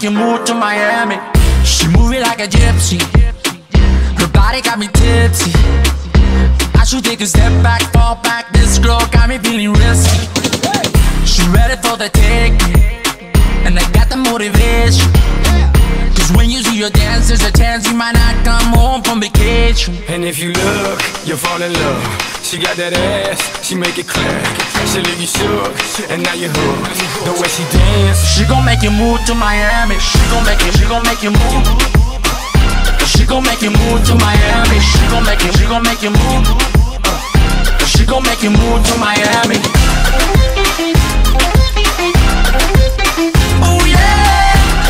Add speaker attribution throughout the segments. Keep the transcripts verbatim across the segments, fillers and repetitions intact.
Speaker 1: you move to Miami. She moving like a gypsy. Her body got me tipsy. I should take a step back, fall back. This girl got me feeling risky. She ready for the taking, and I got the motivation. Cause when you see your dance, there's a chance you might not come home from vacation.
Speaker 2: And if you look, you'll fall in love. She got that ass, she make it clap. She leave you shook, and now you hooked. The way she dance,
Speaker 1: she gon' make you move to Miami. She gon' make you, she gon' make you move. She gon' make you move to Miami. She gon' make you, she gon' make you move. She gon' make you move to Miami. Oh yeah.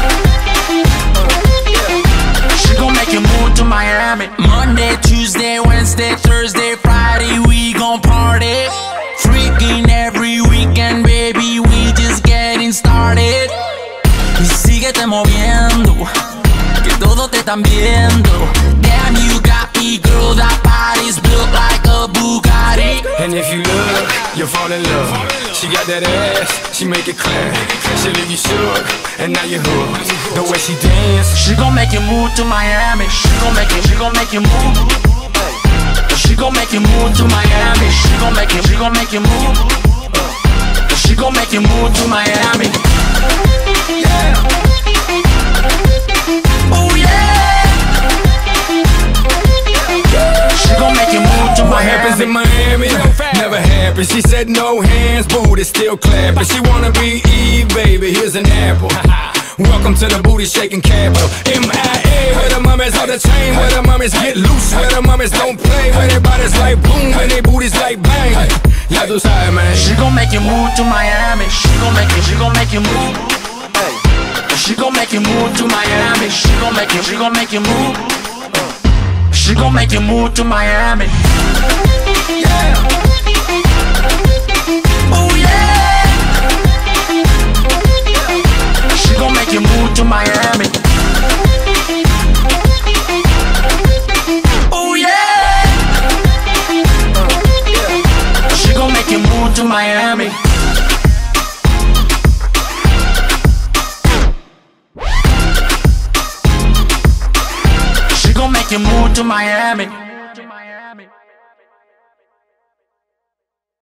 Speaker 1: She gon' make you move to Miami. Monday, Tuesday, Wednesday, Thursday, Friday, we gon' party. Freaking every weekend, baby, we just getting started. Y síguete moviendo, que todos te están viendo. Damn, you got me, girl, that body's built like a Bugatti.
Speaker 2: and if you look, you'll fall in love. She got that ass, she make it clap. She leave you shook, and now you hooked. The way she dance,
Speaker 1: she gon' make you move to Miami. She gon' make you, she gon' make you move. She gon' make you move to Miami. She gon' make you, she gon' make you move. She gon' make you move to Miami. Yeah. Oh yeah. She gon' make you move to
Speaker 2: what
Speaker 1: Miami.
Speaker 2: happens in Miami never happens. She said no hands, booty still clapping. She wanna be Eve, baby, here's an apple. Welcome to the booty shaking capital. M I A, where the mummies on the chain, where the mummies get loose, where the mummies don't play, where their bodies like boom, and their booties like bang. Ya tú sabes, man.
Speaker 1: She gon' make you move to Miami. She gon' make you, she gon' make you move. She gon' make you move to Miami. She gon' make you, she gon' make you move. She gon' make you move to Miami. Yeah. Oh yeah. She gon' make you move to Miami. Oh yeah. She gon' make you move to Miami. She gon' make you move to Miami.